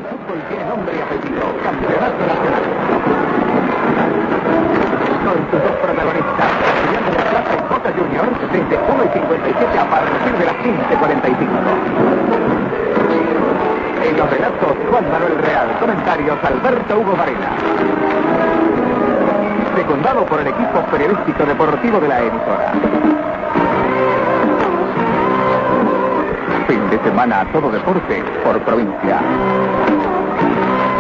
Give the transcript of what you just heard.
fútbol tiene nombre y apellido. Campeonato Nacional. Con sus dos protagonistas, estudiando de la plaza en Boca Juniors, desde 1:57 a partir de las 15:45. En los relatos, Juan Manuel Real. Comentarios, Alberto Hugo Varela. Secundado por el equipo periodístico deportivo de la emisora. Fin de semana a todo deporte por provincia.